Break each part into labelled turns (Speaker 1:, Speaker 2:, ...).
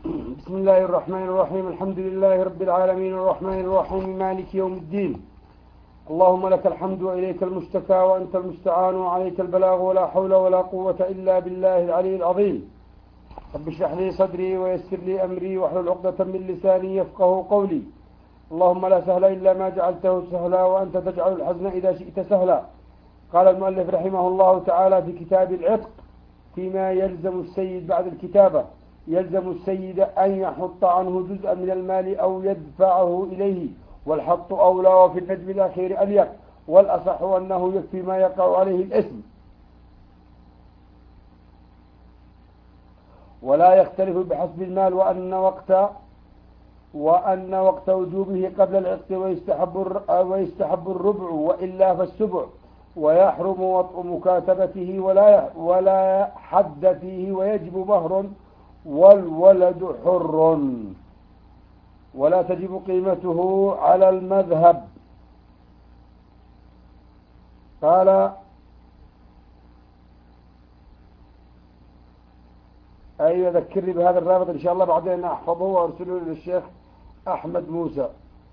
Speaker 1: بسم الله الرحمن الرحيم. الحمد لله رب العالمين الرحمن الرحيم مالك يوم الدين. اللهم لك الحمد وإليك المشتكى وأنت المستعان وعليك البلاغ ولا حول ولا قوة إلا بالله العلي العظيم. رب اشرح لي صدري ويسر لي أمري واحلل عقدة من لساني يفقه قولي. اللهم لا سهل إلا ما جعلته سهلا وأنت تجعل الحزن إذا شئت سهلا. قال المؤلف رحمه الله تعالى في كتاب العتق فيما يلزم السيد بعد الكتابة: يلزم السيد أن يحط عنه جزءا من المال أو يدفعه إليه، والحط أولى، وفي النجم الأخير أليق، والأصح أنه يكفي ما يقع عليه الإثم، ولا يختلف بحسب المال، وأن وقت وجوبه قبل العتق، ويستحب الربع وإلا فالسبع، ويحرم وطء مكاتبته ولا حد فيه، ويجب مهر، والولد حر، ولا تجب قيمته على المذهب. قال: أيوة، ذكرني بهذا الرابط إن شاء الله بعدين أحفظه وأرسله للشيخ أحمد موسى،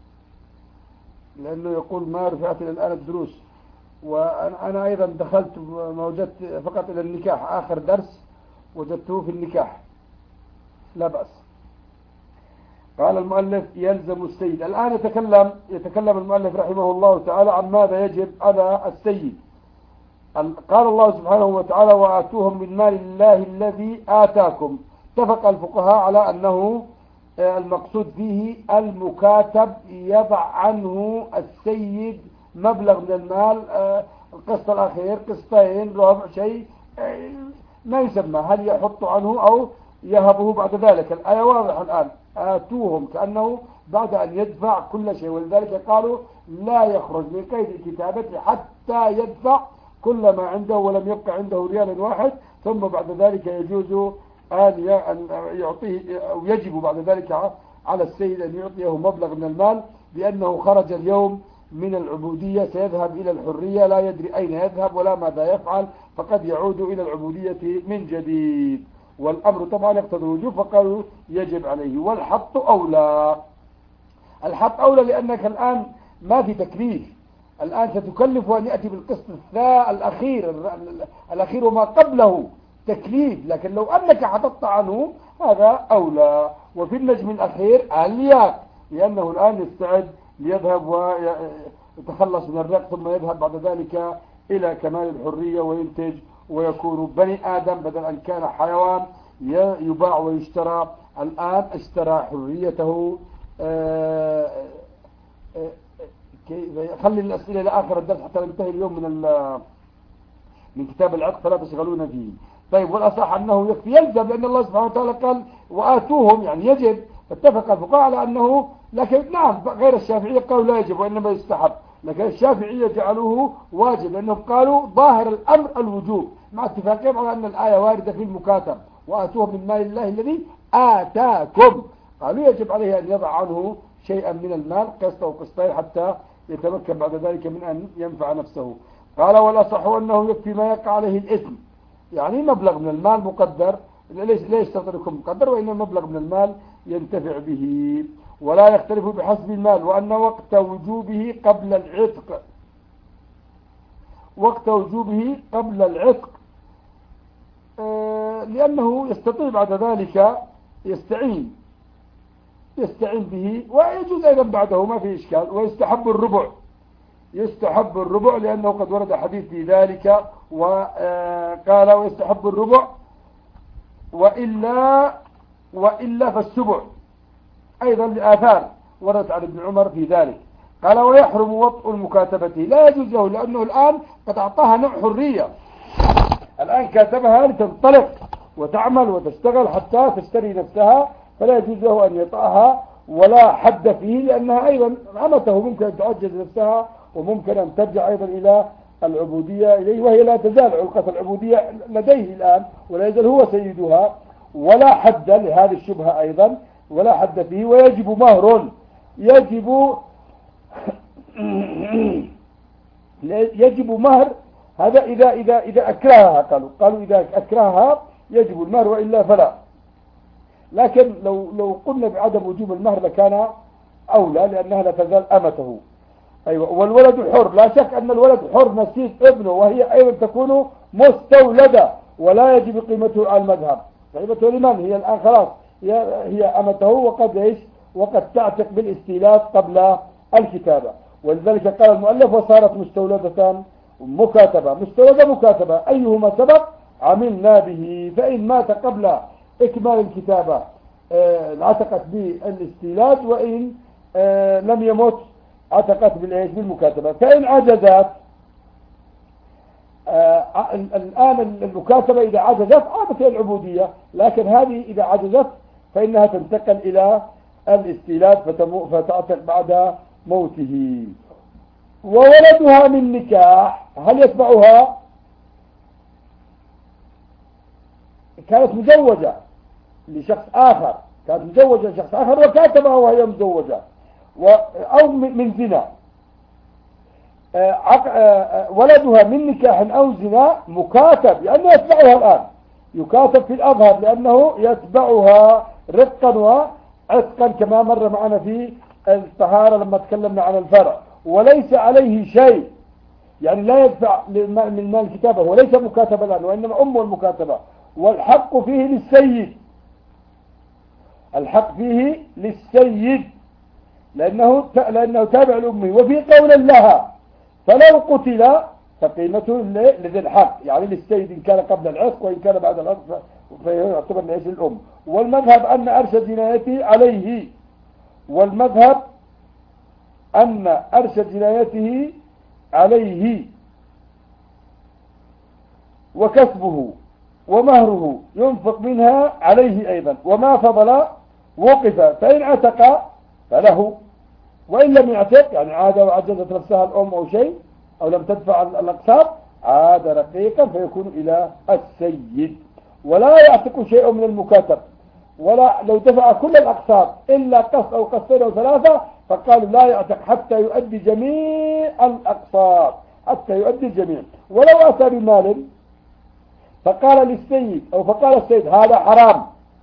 Speaker 1: لأنه يقول ما رفعت إلى الآن الدروس، وأنا أيضا دخلت ما وجدت فقط إلى النكاح، آخر درس وجدته في النكاح، لا بأس. قال المؤلف: يلزم السيد. الآن يتكلم المؤلف رحمه الله تعالى عن ماذا يجب على السيد. قال الله سبحانه وتعالى: وآتوهم من مال الله الذي آتاكم. اتفق الفقهاء على أنه المقصود فيه المكاتب، يضع عنه السيد مبلغ من المال، القسط الأخير، قسطين، ربع، شيء ما يسمى، هل يحط عنه أو يهبه بعد ذلك. الآية واضحة الآن: آتوهم، كأنه بعد أن يدفع كل شيء، ولذلك قالوا لا يخرج من قيد الكتابة حتى يدفع كل ما عنده، ولم يبقى عنده ريال واحد، ثم بعد ذلك يجوز أن يعطيه، أو يجب بعد ذلك على السيد أن يعطيه مبلغ من المال، لأنه خرج اليوم من العبودية، سيذهب إلى الحرية، لا يدري أين يذهب ولا ماذا يفعل، فقد يعود إلى العبودية من جديد، والأمر طبعا يقتضي الوجوب، فقالوا يجب عليه. والحط أولى. الحط أولى لأنك الآن ما في تكليف، الآن ستكلف أن يأتي بالقسط الأخير وما قبله تكليف، لكن لو أنك حطت عنه هذا أولى. وفي النجم الأخير أليق، لأنه الآن يستعد ليذهب ويتخلص من الرق، ثم يذهب بعد ذلك إلى كمال الحرية وينتج ويكون بني آدم، بدل أن كان حيوان يباع ويشترى، الآن اشترى حريته. خلي الأسئلة لآخر الدرس حتى ننتهي اليوم من كتاب العتق، فلا تشغلون فيه. طيب، والأصح أنه يكفي، يلزم، لأن الله سبحانه وتعالى قال وآتوهم، يعني يجب. فاتفق الفقهاء على أنه، لكن نعم غير الشافعية قالوا لا يجب وإنما يستحب، لكن الشافعية جعلوه واجب، لأنهم قالوا ظاهر الأمر الوجوب، مع اتفاقهم على أن الآية واردة في المكاتب: وآتوهم من مال الله الذي آتاكم. قالوا يجب عليه أن يضع عنه شيئا من المال، قسط أو قسطين، حتى يتمكن بعد ذلك من أن ينفع نفسه. قال: والأصح أنه يكفي ما يقع عليه الإثم، يعني مبلغ من المال مقدر، ليس شرط يكون مقدر، وإنما مبلغ من المال ينتفع به، ولا يختلف بحسب المال، وأن وقت وجوبه قبل العتق. وقت وجوبه قبل العتق لأنه يستطيع بعد ذلك يستعين به، ويجوز أيضا بعده، ما في إشكال. ويستحب الربع، يستحب الربع لأنه قد ورد حديث في ذلك، وقال: ويستحب الربع وإلا فالسبع، أيضا لآثار وردت عن ابن عمر في ذلك. قال: ويحرم وطء المكاتبة، لا يجوز له، لأنه الآن قد أعطاها نوع حرية، الآن كاتبها لتنطلق وتعمل وتشتغل حتى تشتري نفسها، فلا يجوز له أن يطأها، ولا حد فيه، لأنها أيضا عمته، ممكن أن تعجز نفسها، وممكن أن ترجع أيضا إلى العبودية إليه، وهي لا تزال علقة العبودية لديه الآن، ولا يزال هو سيدها. ولا حد لهذه الشبهة أيضا، ولا حد فيه. ويجب مهر، يجب مهر، هذا إذا أكرهها، قالوا إذا أكرهها يجب المهر، وإلا فلا. لكن لو قلنا بعدم وجوب المهر لكان أولى، لأنها لا تزال أمته. أيوة. والولد حر، لا شك أن الولد حر نسيب ابنه، وهي أيضا تكون مستولدة ولا يجب قيمته على المذهب. قيمته لمن؟ هي الآن خلاص هي أمته، وقد تعتق بالاستيلاد قبل الكتابة. ولذلك قال المؤلف وصارت مستولدة مكاتبة. مستولدة مكاتبة أيهما سبق عملنا به. فإن مات قبل إكمال الكتابة عتقت بالاستيلاد، وإن لم يمت عتقت بالمكاتبة. فإن عجزت الآن المكاتبة إذا عجزت عادت إلى العبودية، لكن هذه إذا عجزت فإنها تنتقل إلى الاستيلاد فتعتق بعد موته. وولدها من نكاح هل يتبعها؟ كانت مزوجة لشخص آخر، وكاتبها وهي مزوجة، أو من زنا. ولدها من نكاح أو زنا مكاتب، لأنه يتبعها الآن، يكاتب في الأظهر لأنه يتبعها رقا وعتقا كما مر معنا في الطهارة لما تكلمنا عن الفرع. وليس عليه شيء، يعني لا يدفع من مال الكتابة، وليس مكاتبة الآن، وإنما أمه المكاتبة. والحق فيه للسيد، الحق فيه للسيد لأنه تابع لأمه. وفي قول لها فلو قتل فقيمته لذي الحق، يعني للسيد إن كان قبل العتق، وإن كان بعد العتق فيعتبر لأجل الأم. والمذهب أن أرشد جنايته عليه، والمذهب أن أرشد جنايته عليه، وكسبه ومهره ينفق منها عليه أيضا، وما فضل وقف. فإن عتق فله، وإن لم يعتق يعني عاد وعجزت نفسها الأم أو شيء، أو لم تدفع الأقساط، عاد رقيقا فيكون إلى السيد. ولا يعتق شيء من المكاتب، ولا لو دفع كل الأقساط إلا قسط أو قسطين أو ثلاثة فقالوا لا يعتق حتى يؤدي جميع الأقساط، حتى يؤدي الجميع. ولو أتى بمال فقال للسيد أو فقال السيد هذا حرام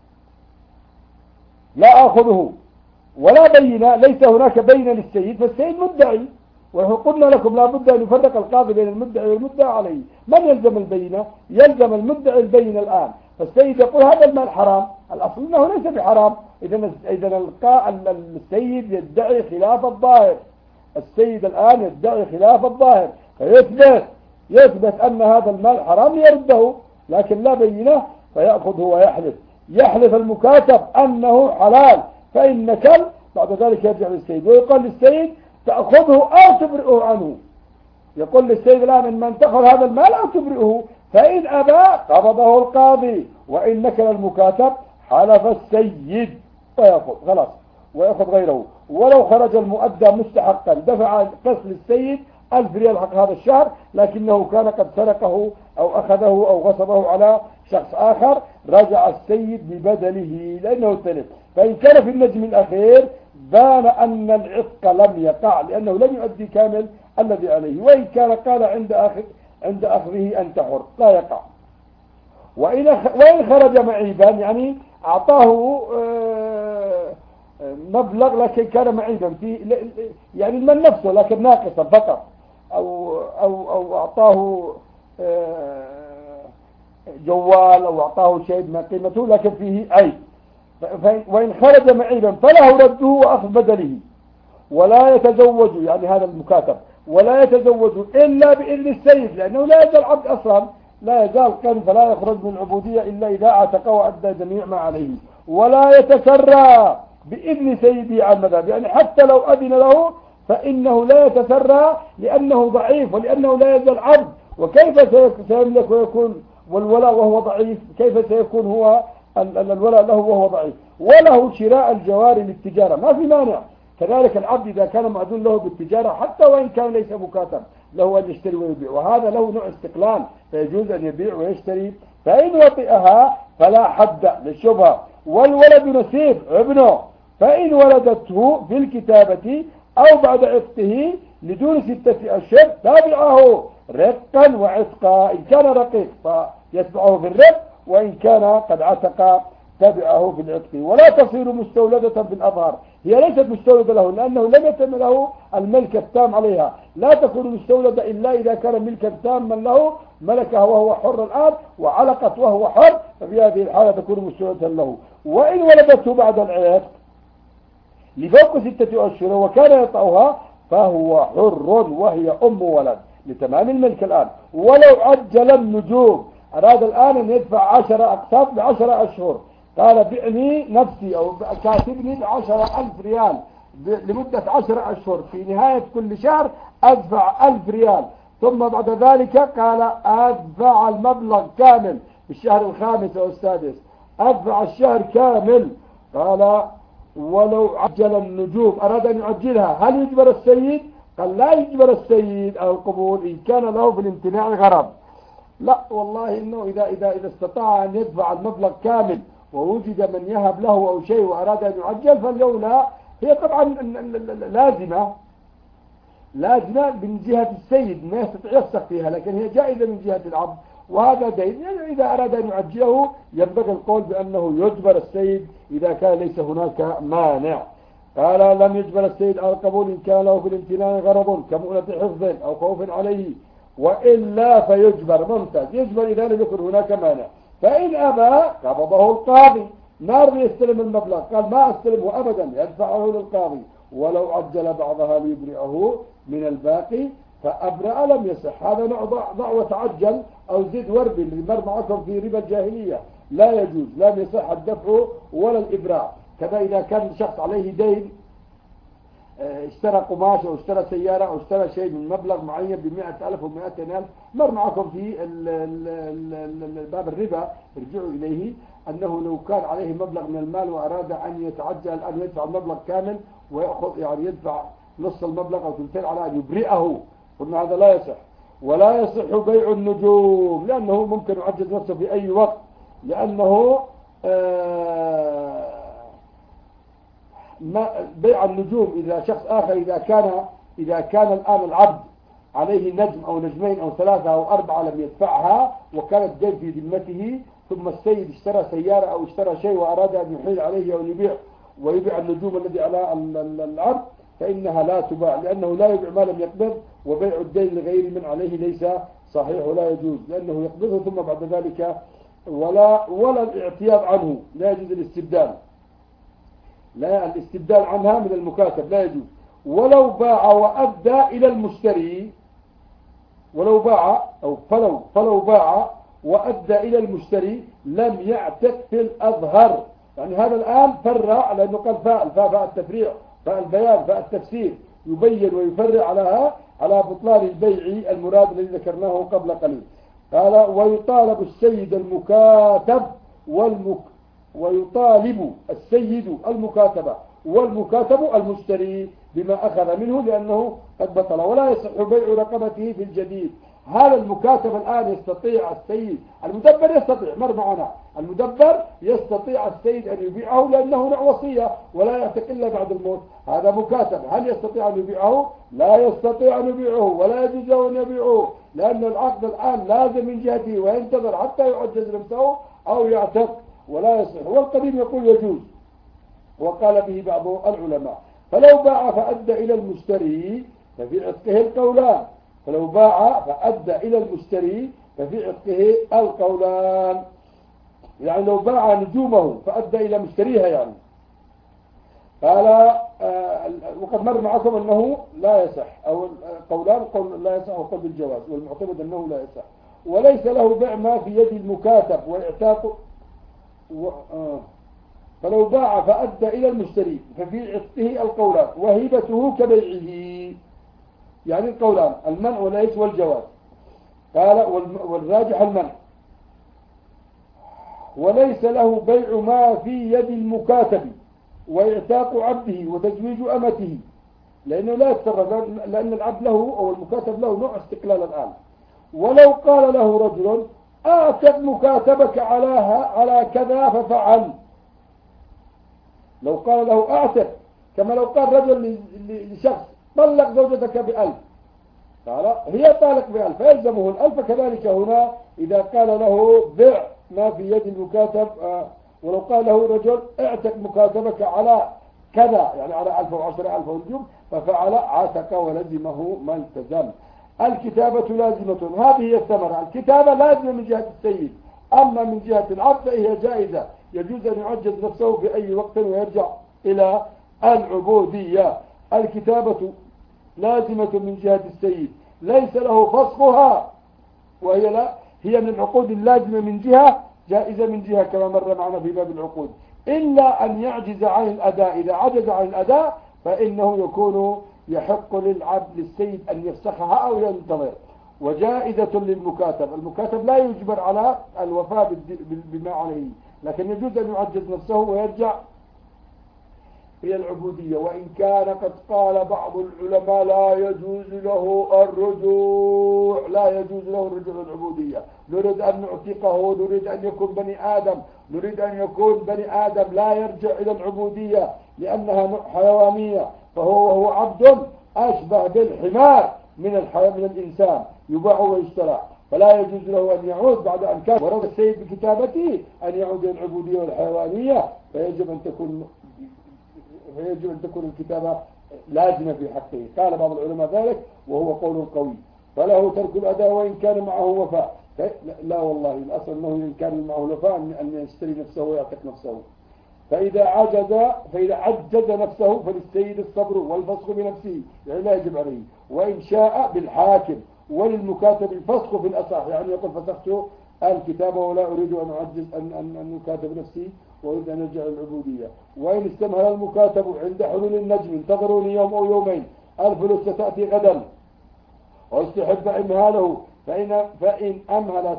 Speaker 1: لا أخذه، ولا بينة، ليس هناك بينة للسيد، فالسيد مدعي. ونحن قلنا لكم لا بد أن يفرق القاضي بين المدعي والمدعى عليه. من يلزم البينة؟ يلزم المدعي البينة الآن. فالسيد يقول هذا المال حرام، الأصل أنه ليس بحرام. إذا السيد يدعي خلاف الظاهر، السيد الآن يدعي خلاف الظاهر، فيثبت أن هذا المال حرام يرده، لكن لا بينة، فيأخذه ويحلف. يحلف المكاتب أنه حلال، فإن نكل بعد ذلك يرجع للسيد ويقول للسيد تأخذه أو تبرئه عنه. يقول للسيد الآن إن من تأخذ هذا المال أو تبرئه، فإن أبى قبضه القاضي، وإن نكل المكاتب حلف السيد ويأخذ خلاص ويأخذ غيره. ولو خرج المؤدى مستحقا دفع قسط للسيد 1000 ريال حق هذا الشهر، لكنه كان قد سرقه أو أخذه أو غصبه على شخص آخر، رجع السيد ببدله لأنه تلف. فإن كان في النجم الأخير بان أن العتق لم يقع، لأنه لم يؤدي كامل الذي عليه. وإن كان قال عند أخذه أنت حر لا يقع. وإن خرج معيبا، يعني أعطاه مبلغ لكن كان معيبا فيه، يعني المال نفسه لكن ناقصا فقط، أو أعطاه جوال أو أعطاه شيء من قيمته لكن فيه عيب. وإن خرج معيبا فله رده وأخذ بدله. ولا يتزوج، يعني هذا المكاتب ولا يتزوج إلا بإذن السيد، لأنه لا يزال عبد أصلا، لا يزال قن، فلا يخرج من العبودية إلا إذا اعتق وأدى جميع ما عليه. ولا يتسرى بإذن سيده على المذهب، يعني حتى لو أذن له فإنه لا يتسرى لأنه ضعيف، ولأنه لا يزال عبد. وكيف سيملك ويكون والولاء وهو ضعيف؟ كيف سيكون هو الولاء له وهو ضعيف؟ وله شراء الجواري للتجارة، ما في مانع. كذلك العبد إذا كان مأذون له بالتجارة حتى وإن كان ليس مكاتب له أن يشتري ويبيع، وهذا له نوع استقلال، فيجوز أن يبيع ويشتري. فإن وطئها فلا حد للشبهة. والولد نسيب ابنه، فإن ولدته في الكتابة أو بعد عتقه لدون 6 أشهر تابعه رقا وعتقا. إن كان رقيق فيتبعه في الرق، وإن كان قد عتق تبعه في العتق، ولا تصير مستولدة في الأظهر، هي ليست مستولدة له لأنه لم يتم له الملك التام عليها، لا تكون مستولدة إلا إذا كان ملكا تاما له ملكها وهو حر الآن وعلقت وهو حر، ففي هذه الحالة تكون مستولدة له. وإن ولدته بعد العتق لفوق 6 أشهر وكان يطأها فهو حر وهي أم ولد لتمام الملك الآن. ولو عجل النجوم، أراد الآن أن يدفع 10 أقساط ب10 أشهر، قال بعني نفسي أو كاتبني ب10,000 ريال لمدة 10 أشهر، في نهاية كل شهر أدفع 1000 ريال، ثم بعد ذلك قال أدفع المبلغ كامل في الشهر الخامس أو السادس، أدفع الشهر كامل. قال ولو عجل النجوم، أراد أن يعجلها، هل يجبر السيد؟ قال لا يجبر السيد على القبول إن كان له في الامتناع غرض. لا والله إنه إذا استطاع أن يدفع المبلغ كامل ووجد من يهب له أو شيء وأراد أن يعجل فالأولى هي طبعا لازمة من جهة السيد، ما يستطيع يفسخ فيها، لكن هي جائزة من جهة العبد، وهذا دين. يعني إذا أراد أن يعجله ينبغي القول بأنه يجبر السيد إذا كان ليس هناك مانع. قال لم يجبر السيد على القبول إن كان له في الامتنان غرض كمؤنة حفظ أو خوف عليه، وإلا فيجبر. ممتاز، يجبر إذا لم يكن هناك مانع. فإن أبى قبضه القاضي، نار يستلم المبلغ، قال ما أستلمه أبدا، يدفعه للقاضي. ولو عجل بعضها ليبرئه من الباقي فأبرأ لم يصح. هذا نوع ضع وتعجل أو زد ورب اللي مر معكم في ربا الجاهلية، لا يجوز، لا يصح الدفع ولا الإبراء. كذا إذا كان شخص عليه دين، اشترى قماش أو اشترى سيارة أو اشترى شيء من مبلغ معين ب100,000 و200,000، مر معكم في باب الربا، ارجعوا إليه، أنه لو كان عليه مبلغ من المال وأراد أن يتعجل أن يدفع المبلغ كامل ويأخذ يعني يدفع نصف المبلغ أو ثلثين على أن يبرئه، قلنا هذا لا يصح. ولا يصح بيع النجوم لأنه ممكن يعجز نفسه في أي وقت، لأنه بيع النجوم إذا شخص آخر إذا كان الآن العبد عليه نجم أو نجمين أو 3 أو 4 لم يدفعها وكانت دين في ذمته، ثم السيد اشترى سيارة أو اشترى شيء وأراد أن يحيل عليه أو ويبيع النجوم الذي على العبد، فإنها لا تباع، لأنه لا يبيع ما لم يقبض، وبيع الدين لغير من عليه ليس صحيح ولا يجوز، لأنه يقبضه ثم بعد ذلك ولا الاعتياد عنه، لا يجوز الاستبدال، لا الاستبدال عنها من المكاتب لا يجوز. ولو باع وأدى إلى المشتري، فلو باع وأدى إلى المشتري لم يعتق في الأظهر. يعني هذا الآن فرع، لأنه قال فاء التفريع، فاء البيان، فاء التفسير، يبين ويفرع على بطلان البيع المراد الذي ذكرناه قبل قليل. قال ويطالب السيد المكاتب ويطالب السيد المكاتبة والمكاتب المشتري بما أخذ منه لأنه قد بطل، ولا يصح بيع رقبته في الجديد. هذا المكاتب الآن يستطيع السيد، المدبر يستطيع، مر معنا، المدبر يستطيع السيد أن يبيعه لأنه نوع وصية ولا يعتق إلا بعد الموت، هذا مكاتب، هل يستطيع أن يبيعه؟ لا يستطيع أن يبيعه ولا يجوز له أن يبيعه، لأن العقد الآن لازم من جهته وينتظر حتى يعجز نفسه أو يعتق ولا يصح. والقديم يقول يجوز، وقال به بعض العلماء. فلو باع فأدى إلى المشتري ففي عتقه القولان، فلو باع فأدى إلى المشتري ففي عتقه القولان، يعني لو باع نجومه فأدى إلى مشتريها يعني. قال وقد مر معكم أنه لا يصح، أو قولان، قول لا يصح وقول بالجواز، والمعتمد أنه لا يصح. وليس له بيع ما في يد المكاتب وإعتاقه فلو باع فأدى إلى المشتري ففي عتقه القولان، وهبته كبيعه، يعني القولان المنع وليس والجواز. قال والراجح المنع. وليس له بيع ما في يد المكاتب وإعتاق عبده وتزويج أمته، لأنه لا يتصرف، لأن العبد له أو المكاتب له نوع استقلال الآن. ولو قال له رجل أعتق مكاتبك على كذا ففعل، لو قال له أعتق، كما لو قال رجل لشخص طلق زوجتك ب1000، قال هي طالق ب1000 فيلزمه 1000، كذلك هنا إذا قال له بع ما في يد المكاتب ولو قال له رجل اعتق مكاتبك على كذا، يعني على 1000 و10,000 ونجوم، ففعل عتق ولزمه ما التزم. الكتابة لازمة، هذه هي الثمرة. الكتابة لازمة من جهة السيد، أما من جهة العبد فهي جائزة، يجوز أن يعجز نفسه في أي وقت ويرجع إلى العبودية. الكتابة لازمة من جهة السيد، ليس له فسخها، وهي لا هي من العقود اللازمة من جهة، جائزة من جهة كما مر معنا في باب العقود، إلا أن يعجز عن الأداء. إذا عجز عن الأداء فإنه يكون يحق للعبد للسيد أن يفسخها أو ينتظر. وجائزة للمكاتب، المكاتب لا يجبر على الوفاء بما عليه، لكن يجوز أن يعجز نفسه ويرجع إلى العبودية. وإن كان قد قال بعض العلماء لا يجوز له الرجوع، لا يجوز له الرجوع للعبودية، نريد أن نعتقه، نريد أن يكون بني آدم، نريد أن يكون بني آدم لا يرجع إلى العبودية لأنها حيوانية، وهو عبد أشبه بالحمار من الإنسان، يباع ويشترى، فلا يجوز له أن يعود بعد أن كان ورد السيد بكتابته أن يعود إلى العبودية والحيوانية. فيجب أن تكون الكتابة لازمة في حقه. قال بعض العلماء ذلك وهو قول قوي. فله ترك الأداء وإن كان معه وفاء. لا والله، الأصل أنه إن كان معه وفاء أن يشتري نفسه ويعتق نفسه. فإذا عجز نفسه فللسيد الصبر والفسخ بنفسه، يعني لا يجب عليه، وإن شاء بالحاكم، وللمكاتب الفسخ في الأصح، يعني يقول فسخت الكتابة ولا أريد أن أعجز أن أكاتب نفسي وأريد أن أرجع العبودية. وإن استمهل المكاتب عند حلول النجم انتظروني يوم أو يومين، الفلوس ستأتي غدا، واستحب إمهاله، فإن أمهل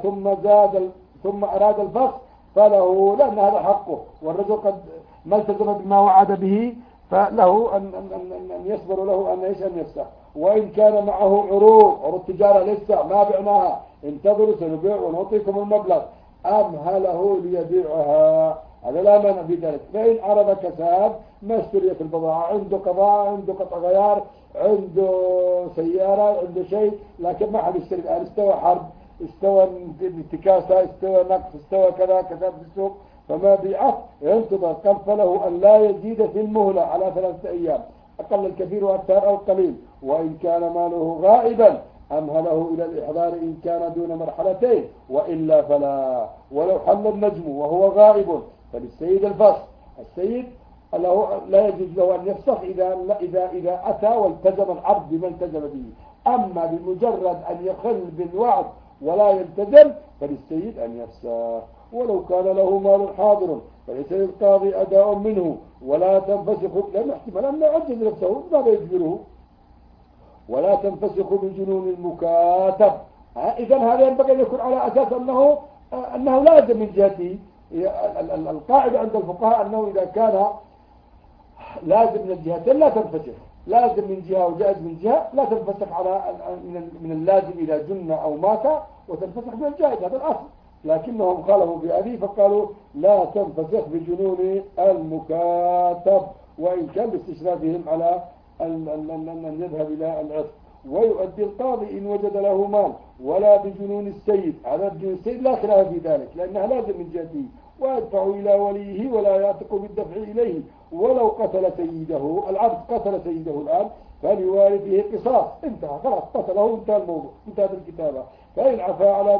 Speaker 1: ثم أراد الفسخ فله، لأن هذا حقه، والرجل قد ما التزم بما وعد به، فله أن يصبر له أن يفسخ. وإن كان معه عروض تجارة لسه ما بعناها، انتظروا سنبيع ونعطيكم المبلغ، أمهله ليبيعها، هذا لا مانع في ذلك. فإن عرض كساد ما اشتريت البضاعة، عنده قضاء، عنده قطع غيار، عنده سيارة، عنده شيء، لكن ما حد يشتري الآن، استوى حرب، استوى انتكاسة، استوى نقص، استوى كذا في السوق، فما بيعه ينتظر. قال فله أن لا يزيد في المهلة على 3 أيام، أقل الكثير وأكثر أو القليل. وإن كان ماله غائبا أمهله إلى الإحضار إن كان دون مرحلتين، وإلا فلا. ولو حل النجم وهو غائب فللسيد الفسخ. السيد لا يجوز له أن يفسخ إذا أتى والتزم العبد بما التزم به. أما بمجرد أن يخل بالوعد ولا يلتزم فللسيد أن يفسخ. ولو كان له مال حاضر فليس للقاضي أداء منه ولا تنفسخ، لأن احتمال أن يعجز نفسه ماذا يجبره، ولا تنفسخ بجنون المكاتب. إذن هذا ينبغي أن يكون على أساس أنه لازم من جهته. القاعدة عند الفقهاء أنه إذا كان لازم من الجهتين لا تنفسخ، لازم من جهة وجائز من جهة، لا تنفسخ على من اللازم إذا جن أو مات، وتنفسخ من الجائز، هذا الأصل. لكنهم خالفوا في هذه فقالوا لا تنفسخ بجنون المكاتب، وإن كان باستشرافهم على أن يذهب إلى العتق. ويؤدي القاضي إن وجد له مال، ولا بجنون السيد، على بجنون السيد لا خلاف في ذلك لأنها لازم من جهته، ويدفع إلى وليه ولا يعتق بالدفع إليه. ولو قتل سيده، العبد قتل سيده الآن، فلوارثه قصاص، انتهى خلاص، قتله، انتهى الموضوع، انتهت الكتابة. فإن عفى على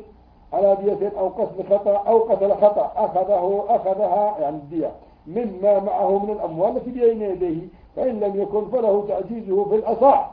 Speaker 1: دية أو قتل خطأ أخذها يعني الدية مما معه من الأموال التي بين يديه، فإن لم يكن فله تعجيزه في الأصح،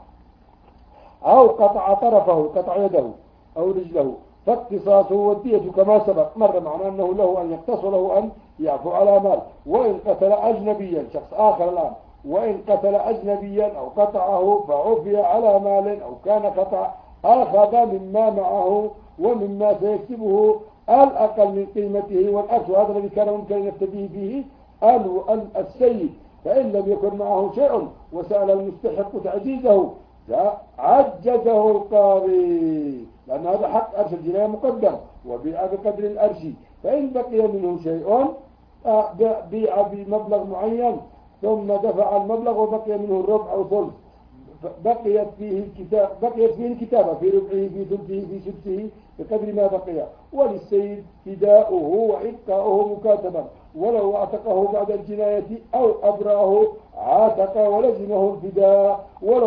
Speaker 1: أو قطع طرفه، قطع يده أو رجله، فاقتصاصه والدية كما سبق مر معنا أنه له أن يقتص وله أن يعفو على مال. وإن قتل أجنبيا، شخص آخر الآن، وإن قتل أجنبيا أو قطعه فعفي على مال أو كان قطع، أخذ مما معه ومما سيكسبه الأقل من قيمته والأكثر، هذا الذي كان ممكن يفتديه فيه السيد. فإن لم يكن معه شيء وسأل المستحق تعجيزه عجزه القاضي، لأن هذا حق أرش الجناية مقدم، وبيع بقدر الأرش. فإن بقي منه شيء بيع بمبلغ معين ثم دفع المبلغ وبقي منه الربع أو ثلث، بقيت فيه الكتابة في ربعه في ثلثه في سدسه بقدر ما بقي، وللسيد فداؤه وإبقاؤه مكاتبا. ولو اعتقه بعد الجناية أو أبراه عاتق ولزمه الفداء.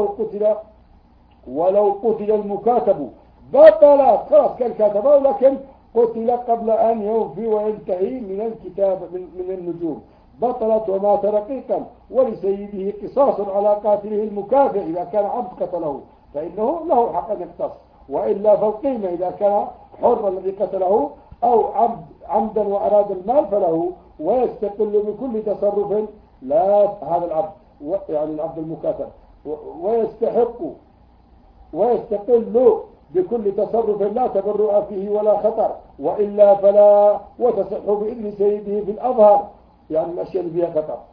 Speaker 1: ولو قتل المكاتب بطلت، خلاص كان كاتبه لكن قتل قبل أن يوفي وينتهي من الكتاب من النجوم بطلت ومات رقيقا، ولسيده قصاص على قاتله المكافئ إذا كان عبد قتله فإنه له حق أن يقتص، وإلا فالقيمة إذا كان حر الذي قتله أو عمدا وأراد المال فله، ويستقل بكل تصرف لا هذا العبد يعني العبد المكاتب ويستقل بكل تصرف لا تبرؤ فيه ولا خطر، وإلا فلا، وتصح بإذن سيده في الأظهر يعني الأشياء اللي فيها خطر.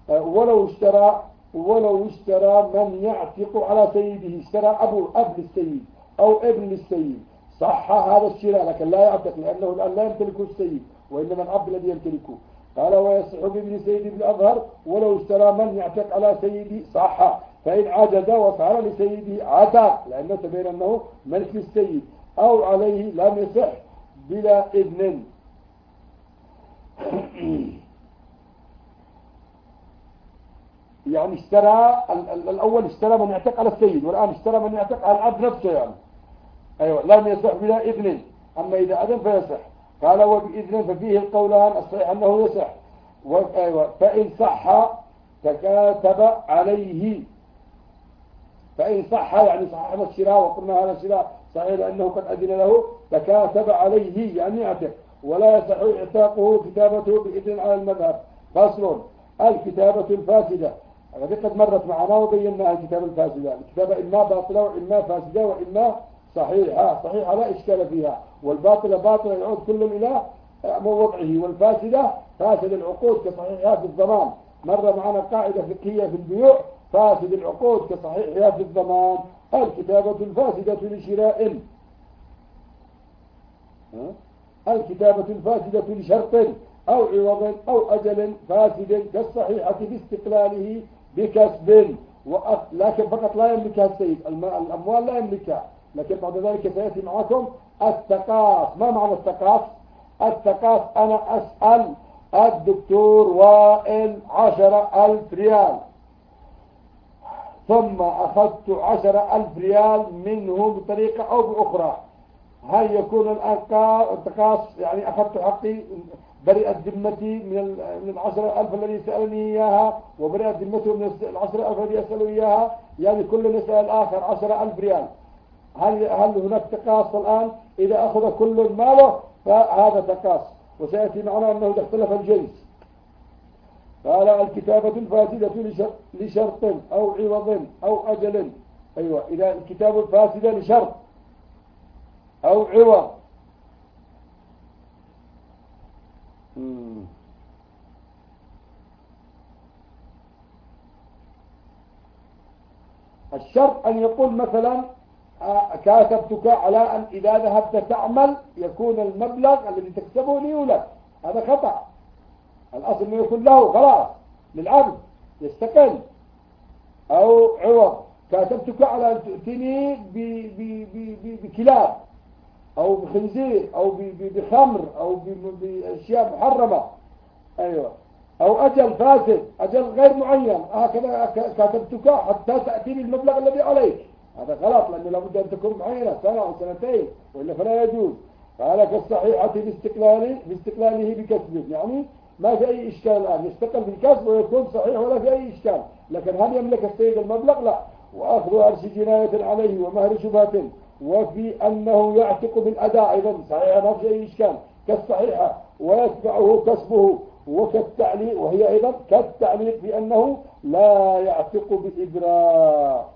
Speaker 1: ولو اشترى من يعتق على سيده، اشترى أب للسيد أو ابن للسيد صح هذا الشراء، لكن لا يعتق لأنه الآن لا يمتلكه السيد وإنما الأب الذي يمتلكه. قال ويصح بابن سيده بالأظهر ولو اشترى من يعتق على سيده صح، فإن عجز وفعل لسيده عتق لأنه تبين أنه ملك للسيد، أو عليه لم يصح بلا إذن. يعني اشترى الأول اشترى من يعتق على السيد، والآن اشترى من يعتق على العبد نفسه يعني. أيوة لم يصح بلا إذن، أما إذا أذن فيصح. قال وبإذن ففيه القولان الصحيح أنه يصح. أيوة فإن صح تكاتب عليه، فإن صح يعني صححنا الشراء وقلنا هذا الشراء صحيح لأنه قد أذن له، تكاتب عليه يعني يعتق، ولا يصح اعتاقه كتابته بإذن على المذهب. فصل الكتابة الفاسدة، هذه قد مرت معنا وبيناها. الكتابة الفاسدة الكتابة إما باطلة وإما فاسدة وإما صحيحة لا إشكال فيها، والباطلة باطلة يعود كل إلى موضعه، والفاسدة فاسد العقود كصحيحها في الضمان. مر معنا قاعدة فقهية في البيوع فاسد العقود كصحيحها في الضمان. الكتابة الفاسدة لشراء، الكتابة الفاسدة لشرط أو عوض أو أجل فاسد كالصحيحة باستقلاله بكسب، لكن فقط لا يملكها السيد، الأموال لا يملكها. لكن بعد ذلك سيأتي معكم التقاص. ما معنى التقاص؟ التقاص أنا أسأل الدكتور وائل 10,000 ريال، ثم أخذت 10,000 ريال منه بطريقة أو بأخرى، هل يكون التقاص يعني أخذت حقي برئت ذمتي من 10,000 الذي سألني إياها، وبرئت ذمته من 10,000 الذي يسأله إياها، يعني كل يسأل الآخر 10,000 ريال. هل هناك تقاص الآن؟ إذا أخذ كل ماله فهذا تقاص، وسيأتي معنا أنه إذا اختلف الجنس. قال الكتابة الفاسدة لشرط أو عوض أو أجل. أيوة إذا الكتابة الفاسدة لشرط أو عوض. الشرط أن يقول مثلا كاتبتك على أن إذا ذهبت تعمل يكون المبلغ الذي تكسبه لي ولك، هذا خطأ. الأصل أنه يكون له خلاص للعبد يستقل. أو عوض كاتبتك على أن تؤتني بكلاب أو بخنزير أو بخمر أو بأشياء محرمة. أيوة. أو أجل فاسد، أجل غير معين، هكذا كاتبتك حتى تأتيني المبلغ الذي عليك، هذا غلط لأنه لابد أن تكون معينة سنة أو سنتين وإلا فلا يجوز. قال كالصحيحة باستقلاله بكسب، يعني ما في أي إشكال الآن يستقل بالكسب ويكون صحيح ولا في أي إشكال، لكن هل يملك السيد المبلغ؟ لا. وأخذ أرش جناية عليه ومهر شبهة، وفي أنه يعتق بالأداء أيضا صحيح ما في أي إشكال كالصحيحة، ويتبعه كسبه، وكالتعليق وهي أيضا كالتعليق بأنه لا يعتق بالإبراء،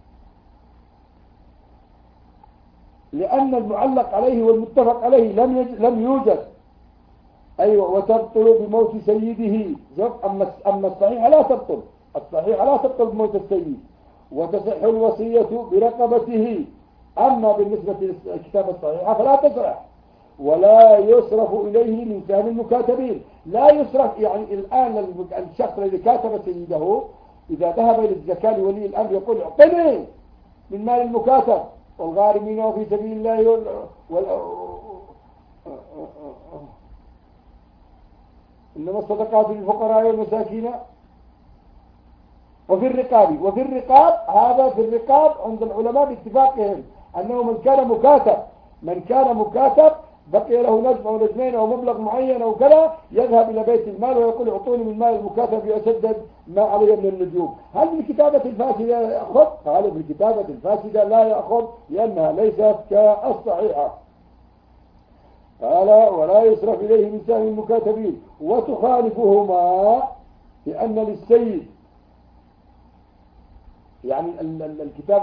Speaker 1: لأن المعلق عليه والمتفق عليه لم يوجد. أيوة. وتبطل بموت سيده. أما الصحيحة لا تبطل، الصحيحة لا تبطل بموت السيد، وتصح الوصية برقبته. أما بالنسبة للكتابة الصحيحة فلا تصح، ولا يصرف إليه من سهم المكاتبين. لا يصرف يعني الآن الشخص الذي كاتب سيده إذا ذهب إلى الزكاة لولي الأمر يقول اعطني من مال المكاتب والغارمين في سبيل الله إنما الصدقات للفقراء والمساكين وفي الرقاب هذا في الرقاب عند العلماء باتفاقهم أنه من كان مكاتب بقي له نجم أو نجمين أو مبلغ معين أو كذا يذهب إلى بيت المال ويقول اعطوني من مال المكاتب لأسدد ما علي من النجوم. هل بالكتابة الفاسدة يأخذ؟ قالوا بالكتابة الفاسدة لا يأخذ لأنها ليست كالصحيحة. قال ولا يصرف إليه من سهم المكاتبين. وتخالفهما لأن للسيد يعني الكتابة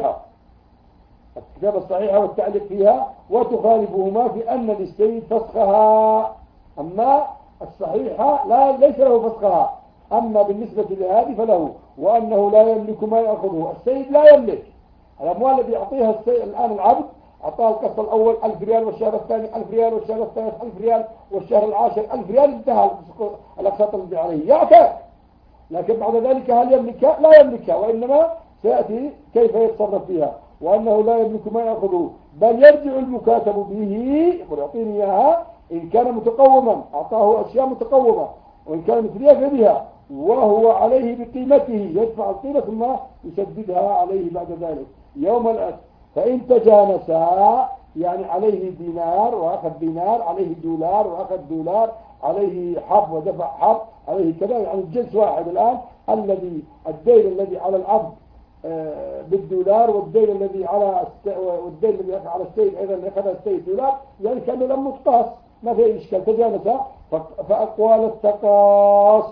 Speaker 1: الصحيحة والتعليق فيها، وتخالفهما في أن للسيد فسخها، أما الصحيحة ليس له فسخها، أما بالنسبة لهذه فله، وأنه لا يملك ما يأخذه. السيد لا يملك الأموال التي يعطيها السيد. الآن العبد أعطاه القسط الأول 1000 ريال والشهر الثاني 1000 ريال والشهر الثالث 1000 ريال والشهر العاشر 1000 ريال، انتهى الأقساط التي عليه يعطى، لكن بعد ذلك هل يملكها؟ لا يملكها، وإنما سيأتي كيف يتصرف فيها. وأنه لا يملك ما يأخذه، بل يرجع المكاتب به يقول يعطيني إياها إن كان متقوما أعطاه أشياء متقومة، وإن كان مثلية فبها، وهو عليه بقيمته يدفع القيمة ثم يسددها عليه بعد ذلك يوم الأسر. فإن تجانسا يعني عليه دينار وأخذ دينار، عليه دولار وأخذ دولار، عليه حب ودفع حب، عليه كذا، يعني الجنس واحد. الآن الدين الذي على العبد بالدولار، والدين الذي على السيد أيضا أخذ السيد دولار، يعني كان لم مقتص ما في إشكال. تجانسا فأقوال التقاص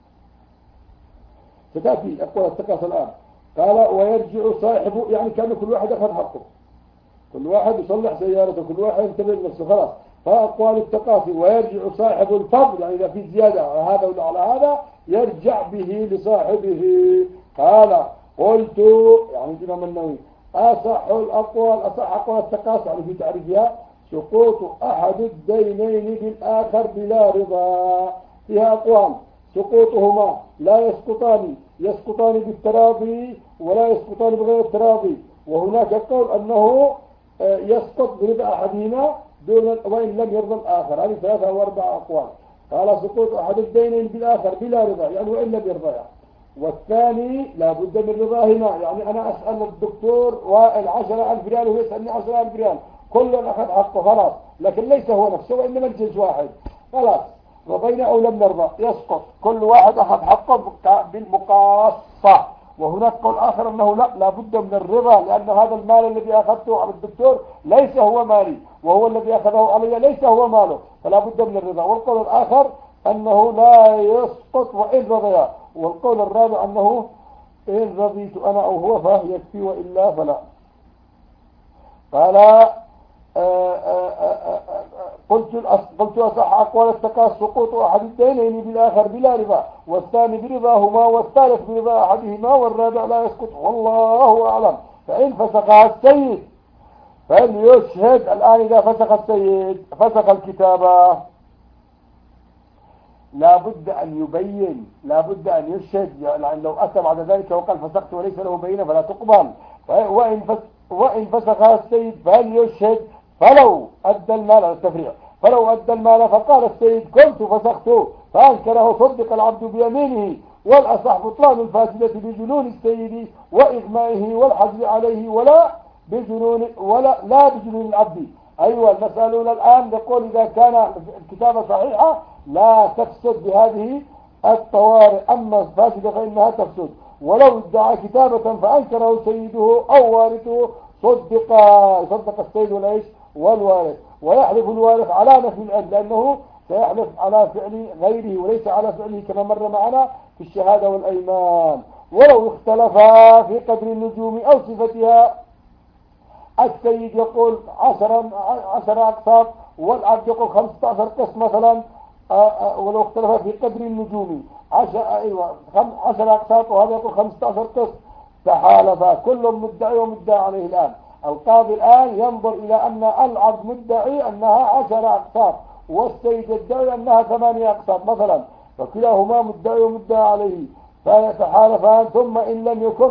Speaker 1: ستأتي أقوال التقاص الآن. قال ويرجع صاحبه، يعني كان كل واحد أخذ حقه، كل واحد يصلح سيارته، كل واحد ينتبه لنفسه خلاص. فأقوال التقاصي ويرجع صاحب الفضل، يعني إذا في زيادة على هذا ولا على هذا يرجع به لصاحبه. قال قلت يعني الإمام النووي أصح أقوال التقاصي يعني في تعريفها سقوط أحد الدينين بالآخر بلا رضا. فيها أقوال سقوطهما لا يسقطان بالتراضي ولا يسقطان بغير التراضي، وهناك قول أنه يسقط برضا أحدهما وإن لم يرضى الآخر. هذه 3 أو 4 أقوال. قال سقوط أحد الدينين بالآخر بلا رضا يعني وإن لم يرضى. والثاني لا بد من رضاهما، يعني أنا أسأل الدكتور وائل 10,000 ريال وهو يسألني 10,000 ريال، كل أخذ حقه خلاص، لكن ليس هو نفسه وإنما الجنس واحد، خلاص رضينا أو لم نرضى يسقط، كل واحد أخذ حقه بالمقاصة. وهناك قول آخر أنه لا بد من الرضا، لأن هذا المال الذي أخذته على الدكتور ليس هو مالي، وهو الذي أخذه علي ليس هو ماله، فلا بد من الرضا. والقول الآخر أنه لا يسقط وإن رضي. والقول الرابع أنه إن رضيت أنا أو هو فيكفي وإلا فلا. قال قلت أصح أقوال التقاص سقوط أحد الدينين بالآخر بلا رضا، والثاني برضاهما، والثالث برضا أحدهما، والرابع لا يسقط، والله أعلم. فإن فسخها السيد فليشهد. الآن إذا فسخ السيد فسخ الكتابة لا بد أن يبين، لا بد أن يشهد، يعني لو أتى بعد ذلك وقال فسخت وليس له بينة فلا تقبل. وإن فسخها السيد فليشهد. فلو أدى المال على التفريع، فلو أدى المال فقال السيد كنت فسخته فأنكره صدق العبد بيمينه، والأصح بطلان الفاسدة بجنون السيد وإغمائه والحجر عليه لا بجنون العبد. أيوة المسألون الآن يقول إذا كان الكتابة صحيحة لا تفسد بهذه الطوارئ، أما الفاسدة فإنها تفسد. ولو ادعى كتابة فأنكره سيده أو وارثه صدق السيد والوارث، ويحلف الوارث على نفي العلم، لأنه سيحلف على فعل غيره وليس على فعله كما مر معنا في الشهادة والأيمان. ولو اختلفا في قدر النجوم أو صفتها، السيد يقول 10 أقساط والعبد يقول 15 قسط مثلا، ولو اختلفا في قدر النجوم 10 أقساط وهذا يقول 15 قسط تحالفا، كل مدعي ومدعي عليه. الآن القاضي الآن ينظر إلى أن العبد مدعي أنها 10 أقساط والسيد يدعي أنها 8 أقساط مثلا، فكلاهما مدعي ومدعي عليه، فيتحالفان. ثم إن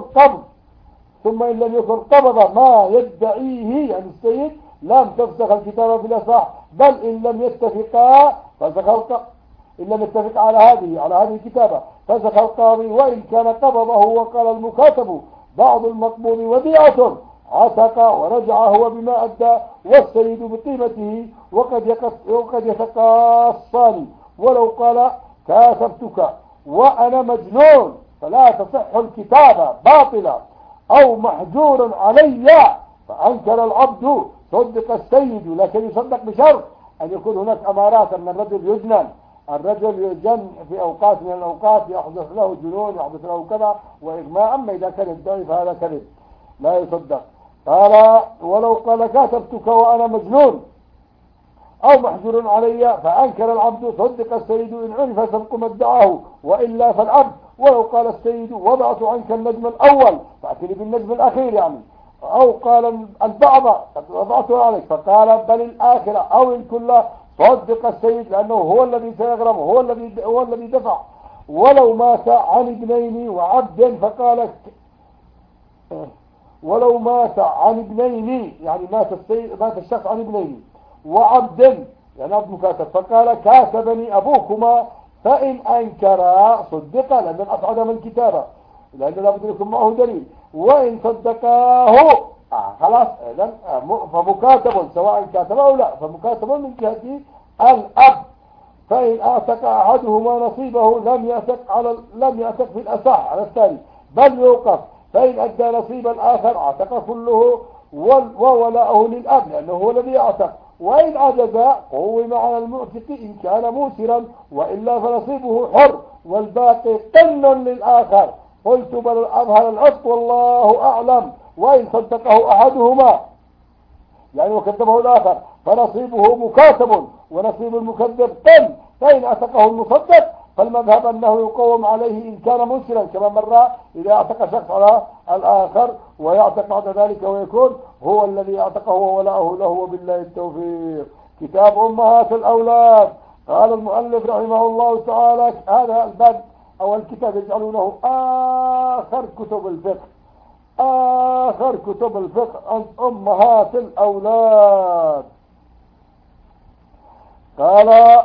Speaker 1: لم يكن قبض ما يدعيه يعني السيد لم تفسخ الكتابة بالأصح، بل إن لم يتفقا إلا نتفق على هذه الكتابة. فسخ القاضي وإن كان قبضه وقال المكاتب بعض المقبوض وديعة، عتق ورجع هو بما أدى والسيد بقيمته، وقد يتقاصان. ولو قال كاتبتك وأنا مجنون فلا تصح الكتابة باطلة، أو محجور علي فأنكر العبد صدق السيد، لكن يصدق بشرط أن يكون هناك أمارات أن الرجل يجنن. الرجل يجن في أوقات من الأوقات، يحدث له جنون، يحدث له كذا وإغماء. أما إذا كان يدعي فهذا كذب لا يصدق. قال ولو قال كاتبتك وأنا مجنون أو محجور علي فأنكر العبد صدق السيد إن عرف سبق ما ادعاه، وإلا فالعبد. ولو قال السيد وضعت عنك النجم الأول فأتني بالنجم الأخير يعني، أو قال البعض وضعته عليك فقال بل الآخرة أو الكل، صدق السيد لأنه هو الذي سيغرم، هو الذي دفع. ولو مات عن ابنين وعبد فقال ولو مات عن ابنين يعني مات الشخص عن ابنين وعبد يعني عبد مكاتب فقال كاتبني أبوكما، فإن أنكرا صدق لأن الأصعد من كتابة، لأن لابد يكون معه دليل. وإن صدقاه خلاص إذن فمكاتب سواء كاتب أو لا، فمكاتب من جهة الأب. فإن أعتق أحدهما نصيبه لم يعتق في الأصح على الثاني بل يوقف، فإن أدى نصيب الآخر اعتق كله وولاءه للأب لأنه هو الذي اعتق. وإن عجز قوم على المعتق إن كان موسرا، وإلا فنصيبه حر والباقي قن للآخر. قلت بل أظهر العتق والله أعلم. وإن صدقه أحدهما يعني وكذبه الآخر فنصيبه مكاتب ونصيب المكذب قن، فإن أعتقه المصدق فالمذهب أنه يقوم عليه إن كان منسرا كما مر إذا اعتق شخص على الآخر ويعتق بعد ذلك ويكون هو الذي اعتقه وولاءه له. وبالله التوفيق. كتاب أمهات الأولاد. قال المؤلف رحمه الله تعالى هذا الباب أو الكتاب يجعلونه آخر كتب الفقه عن أمهات الأولاد. قال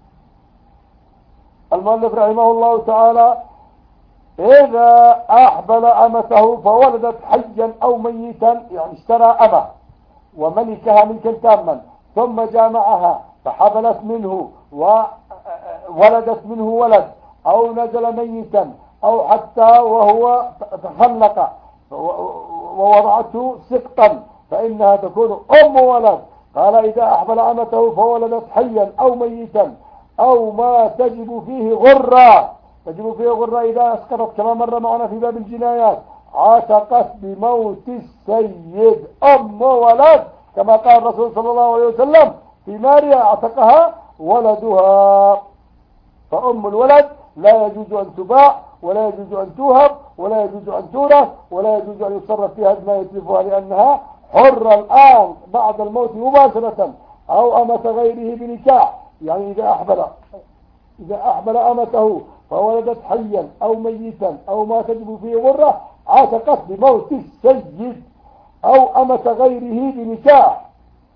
Speaker 1: المؤلف رحمه الله تعالى إذا أحبل أمته فولدت حيا أو ميتا يعني اشترى أمه وملكها ملكا تاما ثم جامعها فحبلت منه وولدت منه ولد أو نزل ميتا أو حتى وهو تخلق ووضعته سقطا فإنها تكون أم ولد. قال إذا أحبل أمته فولدت حيا أو ميتا أو ما تجب فيه غرة إذا أسقطت كما مر معنا في باب الجنايات عتقت بموت السيد أم ولد كما قال الرسول صلى الله عليه وسلم في ماريا اعتقها ولدها. فأم الولد لا يجوز أن تباع ولا يجوز أن توهب ولا يجوز أن تورث ولا يجوز أن يتصرف فيها ما يتلفها لأنها حرة الآن بعد الموت مباشرة أو أمة غيره بنكاح. يعني إذا أحبل أمته فولدت حيا أو ميتا أو ما تجب فيه غرة عتقت بموت السيد أو أمة غيره بنكاح.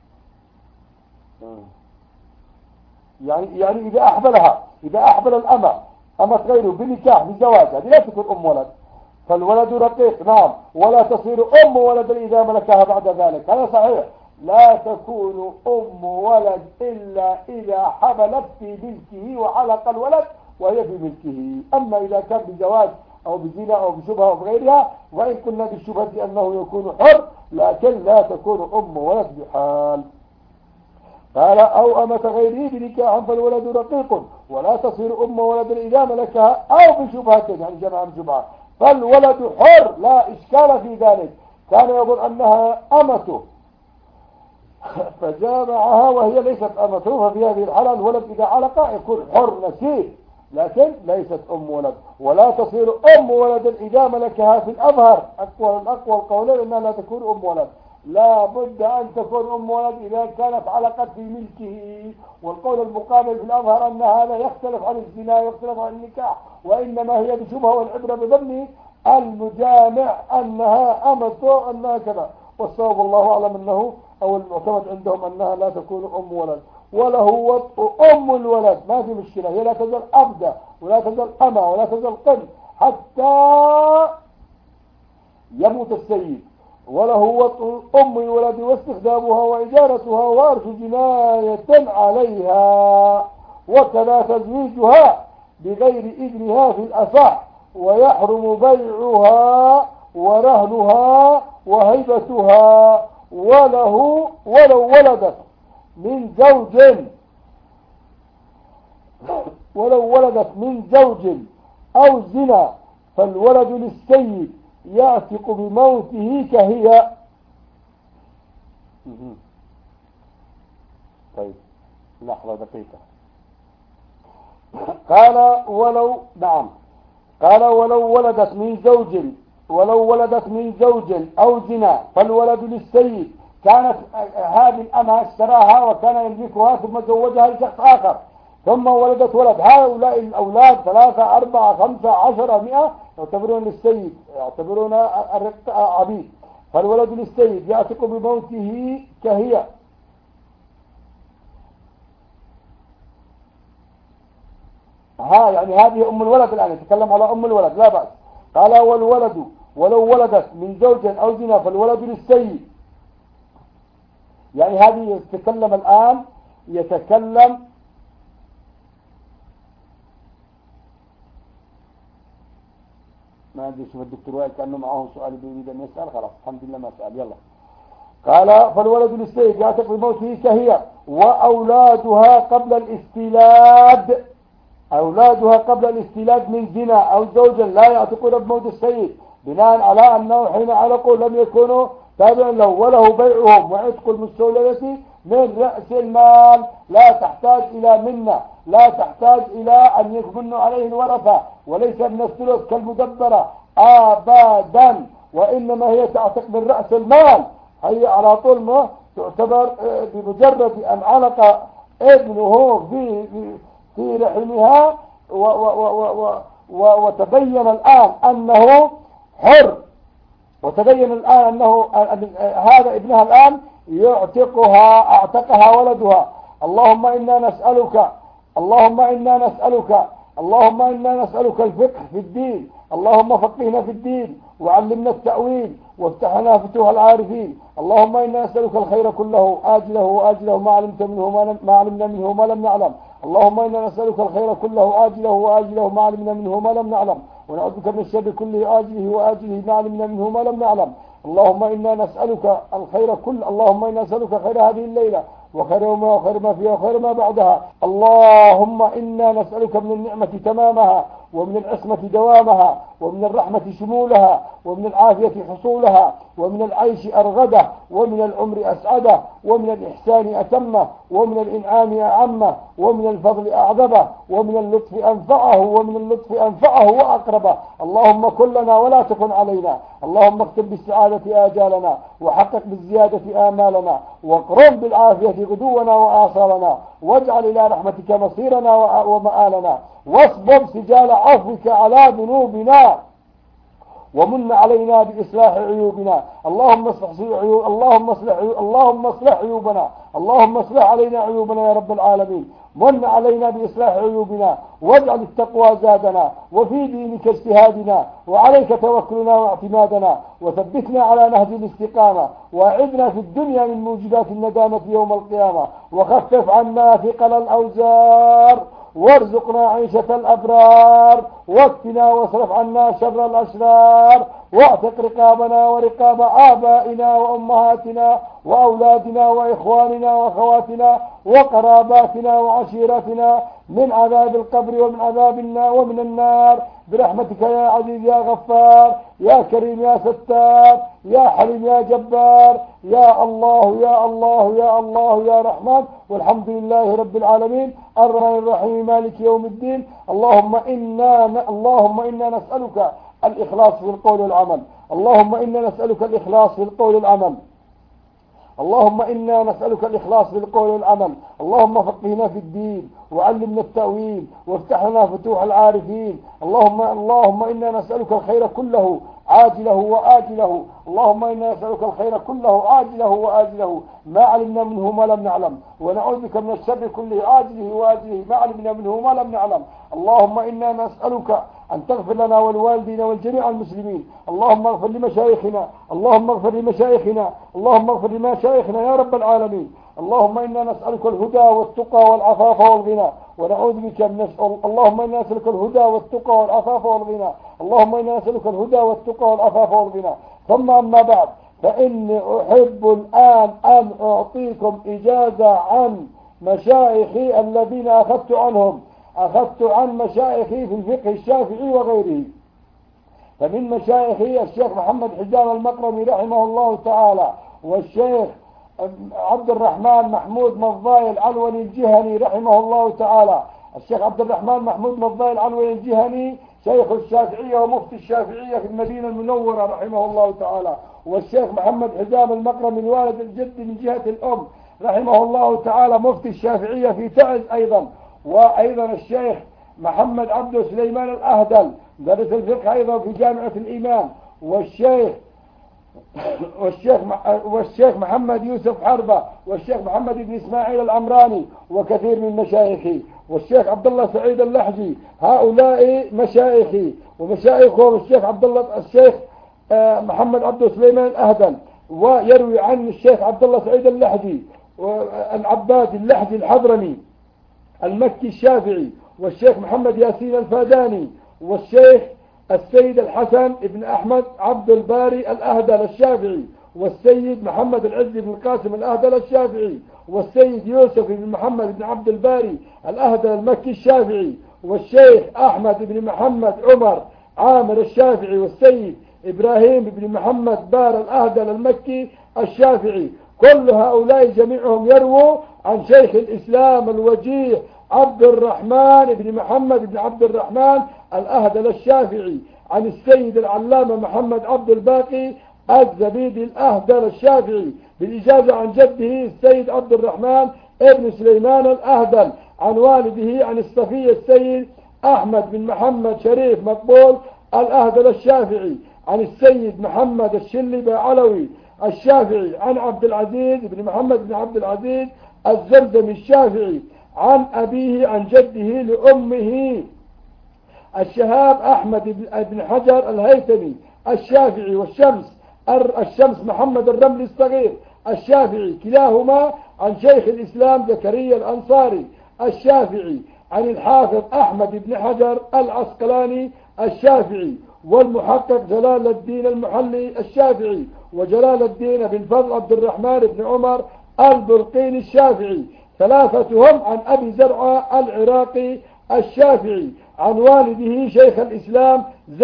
Speaker 1: يعني إذا أحبل الأمة أمة غيره بنكاح بزواج هذه لا تكون أم ولد. فالولد رقيق نعم ولا تصير أم ولد إذا ملكها بعد ذلك، هذا صحيح. لا تكون أم ولد إلا إذا حملت في ملكه وعلق الولد وهي في ملكه. أما إذا كان بزواج أو بزنا أو بشبهة أو بغيرها وإن كنا بالشبهة أنه يكون حر لكن لا تكون أم ولد بحال. قال أو أمة غيره بنكاح فالولد رقيق ولا تصير أم ولد إذا ملكها أو بشبهة يعني جمع بشبهة فالولد حر لا إشكال في ذلك. كان يظن أنها أمته فجامعها وهي ليست أمته، ففي هذه الحالة الولد إذا علق يكون حر نسيب لكن ليست أم ولد. ولا تصير أم ولد إذا ملكها في الأظهر أقوى القولين أنها لا تكون أم ولد. لا بد أن تكون أم ولد إذا كانت علقت في ملكه. والقول المقابل في الأظهر أن هذا يختلف عن الزنا يختلف عن النكاح وإنما هي بشبهة والعبرة بظن المجامع أنها أمته أنها كذا. والصواب الله أعلم أنه أو المعتمد عندهم أنها لا تكون أم ولد. وله وطء أم الولد، ما في مشكلة، هي لا تزال أبدة ولا تزال أمة ولا تزال قن حتى يموت السيد. وله وطء أم الولد واستخدامها وإجارتها وأرث جناية عليها، وكذا تزويجها بغير إذنها في الأصح، ويحرم بيعها ورهنها وهبتها. ولو ولدت من زوج أو زنا فالولد للسيد يعتق بموته كهي. طيب لحظة دقيقة. قال ولو ولدت من زوج أو زنا فالولد للسيد. كانت هذه الأمة اشتراها وكان يملكها ثم زوجها لشخص آخر ثم ولدت ولد، هؤلاء الأولاد 3 4 5 10 100 يعتبرون للسيد، يعتبرون عبيد. فالولد للسيد يعتق بموته كهي. يعني هذه أم الولد الآن يتكلم على أم الولد لا بأس. قال ولو ولدت من زوج أو زنا فالولد للسيد. يعني هذه يتكلم الآن ما أدري شوف الدكتور وائل كأنه معه سؤال يريد أن يسأل، خلاص الحمد لله ما سأل. يلا قال فالولد للسيد يعتق بموته كهي وأولادها قبل الاستيلاد من زنا أو زوجا لا يعتقون بموت السيد، بناء على أنه حين علقوا لم يكونوا تابعا له، وله بيعهم وعتق المستولدة من رأس المال، لا تحتاج إلى منة، لا تحتاج إلى أن يكمن عليه الورثة، وليس من الثلث كالمدبرة أبدا، وإنما هي تعتق من رأس المال. هي على طول ما تعتبر بمجرد أن علق ابنه في رحمها وتبين الآن أنه حر، وتبين الآن أنه هذا ابنها الآن اعتقها ولدها. اللهم إنا نسألك الفقه في الدين، اللهم فقهنا في الدين وعلمنا التأويل وافتحنا فتوح العارفين. اللهم إنا نسألك الخير كله آجله وآجله ما علمنا منه ما لم نعلم. اللهم إنا نسألك الخير كله آجله وآجله ما علمنا منه ما لم نعلم، ونعوذ بك من الشر كله آجله وآجله ما علمنا منه ما لم نعلم. اللهم إنا نسألك الخير اللهم إنا نسألك خير هذه الليلة وخير يومها وخير ما فيها وخير ما بعدها. اللهم إنا نسألك من النعمة تمامها ومن العصمة دوامها ومن الرحمة شمولها ومن العافية حصولها ومن العيش أرغده ومن العمر أسعده ومن الإحسان أتمه ومن الإنعام أعمه ومن الفضل أعذبه ومن اللطف أنفعه وأقربه. اللهم كن لنا ولا تكن علينا. اللهم اختم بالسعادة آجالنا وحقق بالزيادة آمالنا واقرم بالعافية غدونا وآصالنا واجعل إلى رحمتك مصيرنا ومآلنا واصبب سجال عفوك على ذنوبنا ومن علينا بإصلاح عيوبنا. اللهم اصلح عيوبنا، اللهم اصلح علينا عيوبنا يا رب العالمين. من علينا بإصلاح عيوبنا واجعل التقوى زادنا وفي دينك اجتهادنا وعليك توكلنا واعتمادنا، وثبتنا على نهج الاستقامة، وأعذنا في الدنيا من موجبات الندامة يوم القيامة، وخفف عنا ثقل الأوزار، وارزقنا عيشة الأبرار، واكفنا واصرف عنا شر الأشرار، واعتق رقابنا ورقاب آبائنا وأمهاتنا وأولادنا وإخواننا وأخواتنا وقراباتنا وعشيرتنا من عذاب القبر ومن عذاب النار ومن النار برحمتك يا عزيز يا غفار يا كريم يا ستار يا حليم يا جبار يا الله يا الله يا الله يا رحمن. والحمد لله رب العالمين الرحمن الرحيم مالك يوم الدين. اللهم إنا نسألك الإخلاص في القول والعمل. اللهم إنا نسألك الإخلاص في القول والعمل. اللهم إنا نسألك الإخلاص في القول والعمل. اللهم فقهنا في الدين وعلمنا التأويل وافتح لنا فتوح العارفين. اللهم إنا نسألك الخير كله عاجله وآجله. اللهم إنا نسألك الخير كله عاجله وآجله ما علمنا منه ما لم نعلم، ونعوذ بك من الشر كله عاجله وآجله ما علمنا منه ما لم نعلم. اللهم إنا نسألك أن تغفر لنا ولوالدينا ولجميع المسلمين. اللهم اغفر لمشايخنا، اللهم اغفر لمشايخنا، اللهم اغفر لمشايخنا يا رب العالمين. اللهم إنا نسألك الهدى والتقى والعفاف والغنى، ونعوذ بك من اللهم إنا نسألك الهدى والتقى والعفاف والغنى. اللهم إنا نسألك الهدى والتقى والعفاف والغنى. ثم أما بعد، فإني أحب الآن أن أعطيكم إجازة عن مشايخي الذين أخذت عنهم. أخذت عن مشايخي في الفقه الشافعي وغيره. فمن مشايخي الشيخ محمد حجام المقرمي رحمه الله تعالى، والشيخ عبد الرحمن محمود مفضاي العلوني الجهني رحمه الله تعالى. الشيخ عبد الرحمن محمود مفضاي العلوني الجهني شيخ الشافعية ومفتي الشافعية في المدينة المنورة رحمه الله تعالى. والشيخ محمد حجام المقرمي الوالد الجد من جهة الأم رحمه الله تعالى مفتي الشافعية في تعز أيضا. وأيضا الشيخ محمد عبد سليمان الأهدل درس الفقه أيضا في جامعة الإيمان. والشيخ محمد يوسف حربة، والشيخ محمد بن إسماعيل العمراني، وكثير من مشايخي، والشيخ عبد الله سعيد اللحجي. هؤلاء مشايخي، ومشايخهم الشيخ محمد عبد سليمان الأهدل، ويروي عن الشيخ عبد الله سعيد اللحجي العباد اللحجي الحضرمي المكي الشافعي، والشيخ محمد ياسين الفاداني، والشيخ السيد الحسن بن أحمد عبد الباري الأهدل الشافعي، والسيد محمد العز بن القاسم الأهدل الشافعي، والسيد يوسف بن محمد بن عبد الباري الأهدل المكي الشافعي، والشيخ أحمد بن محمد عمر عامر الشافعي، والسيد إبراهيم بن محمد بار الأهدل المكي الشافعي. كل هؤلاء جميعهم يرووا عن شيخ الإسلام الوجيه عبد الرحمن بن محمد بن عبد الرحمن الأهدل الشافعي، عن السيد العلامة محمد عبد الباقي الزبيدي الأهدل الشافعي، بالإجازة عن جده السيد عبد الرحمن ابن سليمان الأهدل، عن والده عن الصفي السيد أحمد بن محمد شريف مقبول الأهدل الشافعي، عن السيد محمد الشلبي علوي الشافعي، عن عبد العزيز بن محمد بن عبد العزيز الزمزمي الشافعي، عن أبيه عن جده لأمه الشهاب أحمد بن حجر الهيثمي الشافعي، والشمس محمد الرملي الصغير الشافعي، كلاهما عن شيخ الإسلام زكريا الأنصاري الشافعي، عن الحافظ أحمد بن حجر العسقلاني الشافعي، والمحقق جلال الدين المحلي الشافعي، وجلال الدين بن فضل عبد الرحمن بن عمر البرقيني الشافعي، ثلاثتهم عن أبي زرعة العراقي الشافعي، عن والده شيخ الإسلام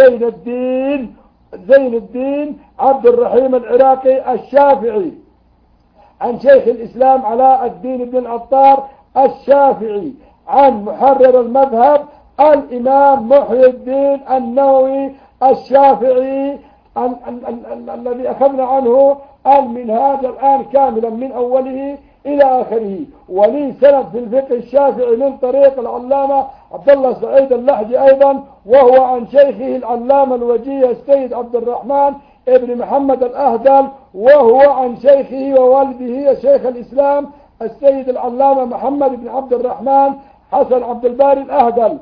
Speaker 1: زين الدين عبد الرحيم العراقي الشافعي، عن شيخ الإسلام علاء الدين بن العطار الشافعي، عن محرر المذهب الإمام محي الدين النووي الشافعي الذي أخذنا عنه المنهاج الآن كاملا من أوله إلى آخره. ولي سند في الفقه الشافعي من طريق العلامة عبد الله سعيد اللحجي أيضا، وهو عن شيخه العلامة الوجيه السيد عبد الرحمن ابن محمد الأهدل، وهو عن شيخه ووالده شيخ الإسلام السيد العلامة محمد بن عبد الرحمن حسن عبد الباري الأهدل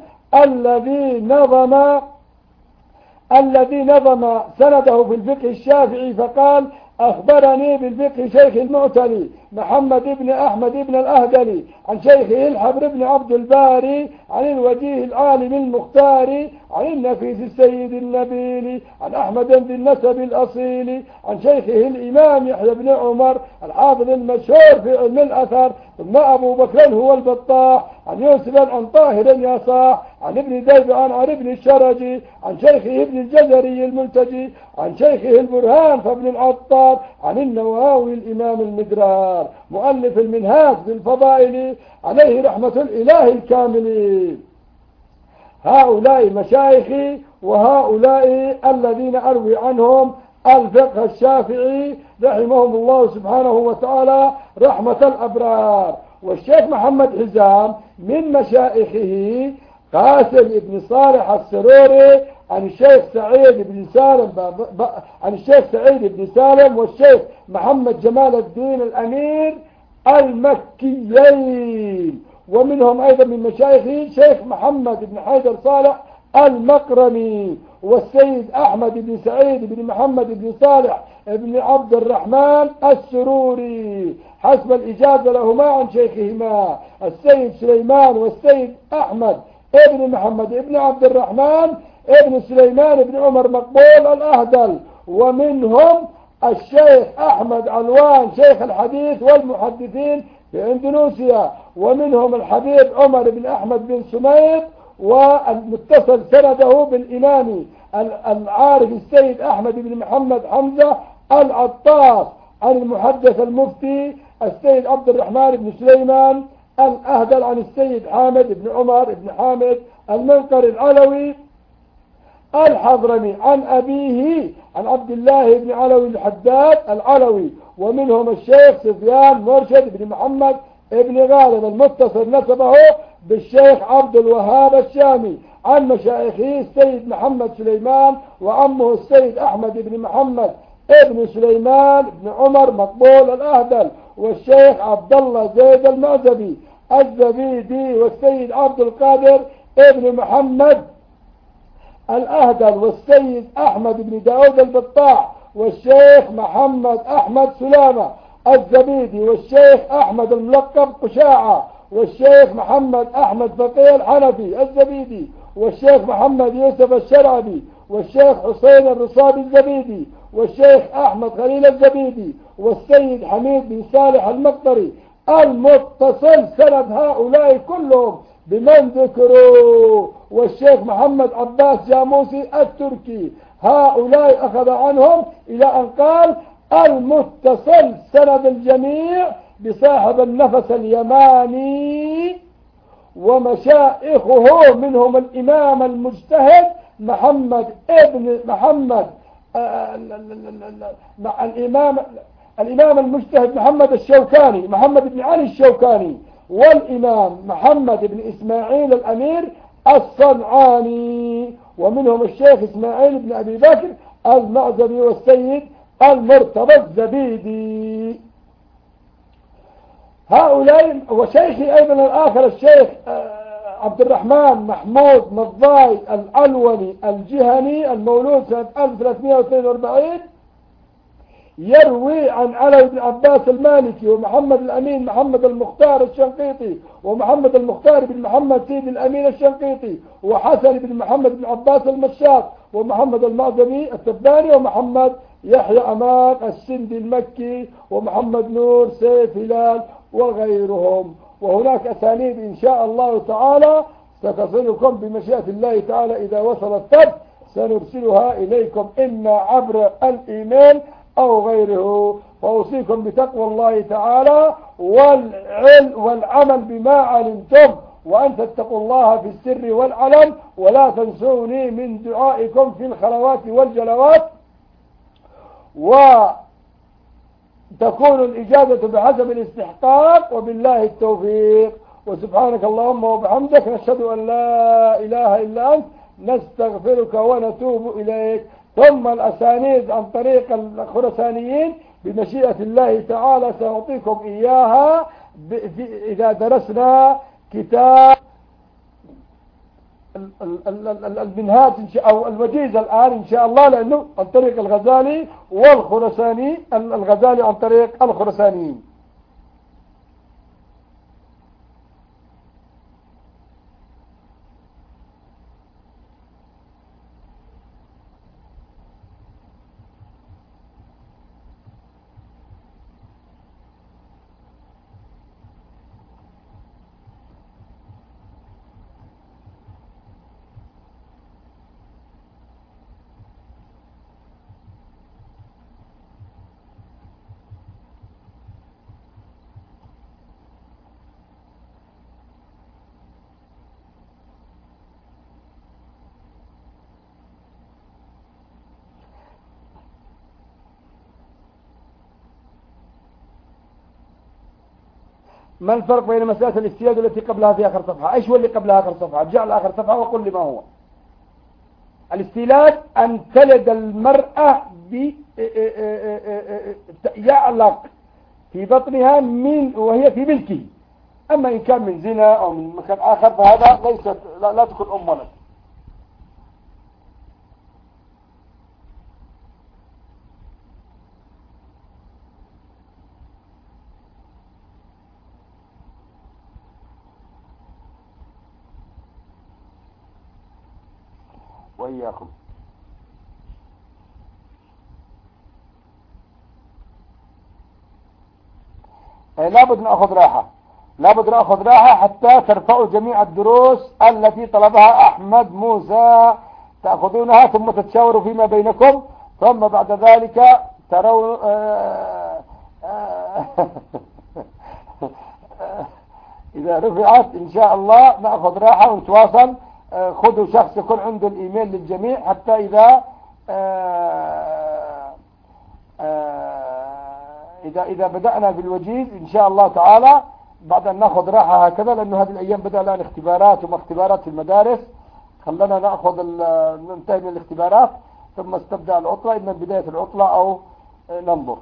Speaker 1: الذي نظم سنده في الفقه الشافعي، فقال: أخبرني بالفقه شيخ المعتلي محمد بن أحمد بن الأهدلي، عن شيخه الحبر بن عبد الباري، عن الوجيه العالم المختار، عن النفيس السيد النبيل، عن أحمد ذي النسب الأصيل، عن شيخه الإمام يحيى بن عمر الحافظ المشهور في علم الأثر، ثم أبو بكر هو البطاح، عن يوسف عن طاهر يصاح، عن ابن ذيبان عن ابن الشرجي، عن شيخه ابن الجزري الملتجي، عن شيخه البرهان فابن العطار، عن النووي الإمام المدرار مؤلف المنهاج بالفضائل عليه رحمة الإله الكامل. هؤلاء مشايخي، وهؤلاء الذين أروي عنهم الفقه الشافعي رحمهم الله سبحانه وتعالى رحمة الأبرار. والشيخ محمد حزام من مشايخه قاسم بن صالح السروري عن الشيخ سعيد بن سالم عن الشيخ سعيد بن سالم والشيخ محمد جمال الدين الأمير المكيين. ومنهم أيضا من مشايخه شيخ محمد بن حيدر صالح المقرمي، والسيد أحمد بن سعيد بن محمد بن صالح بن عبد الرحمن السروري حسب الإجازة لهما عن شيخهما السيد سليمان والسيد أحمد ابن محمد ابن عبد الرحمن ابن سليمان بن عمر مقبول الأهدل. ومنهم الشيخ أحمد علوان شيخ الحديث والمحدثين في اندونيسيا. ومنهم الحبيب عمر بن أحمد بن سميط، والمتصل سنده بالإمام العارف السيد أحمد بن محمد حمزة العطاس عن المحدث المفتي السيد عبد الرحمن بن سليمان الأهدل عن السيد حامد بن عمر بن حامد المنقر العلوي الحضرمي عن أبيه عن عبد الله بن علوي الحداد العلوي. ومنهم الشيخ سفيان مرشد بن محمد ابن غالب المتصل نسبه بالشيخ عبد الوهاب الشامي عن مشايخه السيد محمد سليمان وعمه السيد أحمد بن محمد ابن سليمان بن عمر مقبول الأهدل، والشيخ عبد الله زيد المعزبي الزبيدي، والسيد عبد القادر ابن محمد الأهدل، والسيد أحمد بن داود البطاع، والشيخ محمد أحمد سلامة الزبيدي، والشيخ أحمد الملقب قشاعة، والشيخ محمد أحمد فقيه الحنفي الزبيدي، والشيخ محمد يوسف الشرعبي، والشيخ حسين الرصابي الزبيدي، والشيخ أحمد خليل الزبيدي، والسيد حميد بن صالح المقطري. المتصل سند هؤلاء كلهم بمن ذكروا، والشيخ محمد عباس جاموسي التركي. هؤلاء أخذ عنهم إلى أن قال المتصل سند الجميع بصاحب النفس اليماني. ومشائخه منهم الإمام المجتهد محمد ابن محمد الإمام المجتهد محمد الشوكاني محمد بن علي الشوكاني، والإمام محمد بن إسماعيل الأمير الصنعاني. ومنهم الشيخ إسماعيل بن أبي بكر المعزبي، والسيد المرتضى الزبيدي. هؤلاء. وشيخي أيضا الآخر الشيخ عبد الرحمن محمود نضاي العلوني الجهني المولود سنة 1342 يروي عن علي بن عباس المالكي ومحمد الأمين محمد المختار الشنقيطي ومحمد المختار بن محمد سيد الأمين الشنقيطي وحسن بن محمد بن عباس المشاط ومحمد المعزمي التباني ومحمد يحيى أماق السندي المكي ومحمد نور سيف هلال وغيرهم. وهناك أسانيد إن شاء الله تعالى ستصلكم بمشيئة الله تعالى إذا وصل الطب سنرسلها إليكم إما عبر الإيميل أو غيره. فأوصيكم بتقوى الله تعالى والعمل بما علمتم، وأن تتقوا الله في السر والعلن، ولا تنسوني من دعائكم في الخلوات والجلوات، وتكون الإجابة بحسب الاستحقاق، وبالله التوفيق. وسبحانك اللهم وبحمدك نشهد أن لا إله إلا أنت نستغفرك ونتوب إليك. ثم الأسانيد عن طريق الخرسانيين بمشيئة الله تعالى سأعطيكم إياها إذا درسنا كتاب المنهاج أو الوجيز الآن إن شاء الله، لأنه عن طريق الغزالي والخرساني، الغزالي عن طريق الخرسانيين. ما الفرق بين مسألة الاستياد التي قبلها في آخر صفحة؟ ايش هو اللي قبلها آخر صفحة؟ ارجع لآخر صفحة وقل لي ما هو. الاستيلاء أن تلد المرأة يعلق في بطنها وهي في ملكه. أما إن كان من زنا أو من مكان آخر فهذا ليست لا تكون أم ولد. وإياكم. لابد نأخذ راحة، لابد نأخذ راحة حتى ترفعوا جميع الدروس التي طلبها أحمد موسى، تأخذونها ثم تتشاوروا فيما بينكم، ثم بعد ذلك ترون إذا رفعت إن شاء الله نأخذ راحة ونتواصل. خذوا شخص يكون عنده الإيميل للجميع حتى إذا بدأنا بالوجيز إن شاء الله تعالى بعد أن نأخذ راحة هكذا، لأنه هذه الأيام بدأ الآن اختبارات وما اختبارات في المدارس، خلنا ننتهي من الاختبارات ثم استبدأ العطلة، إما بداية العطلة أو ننظر.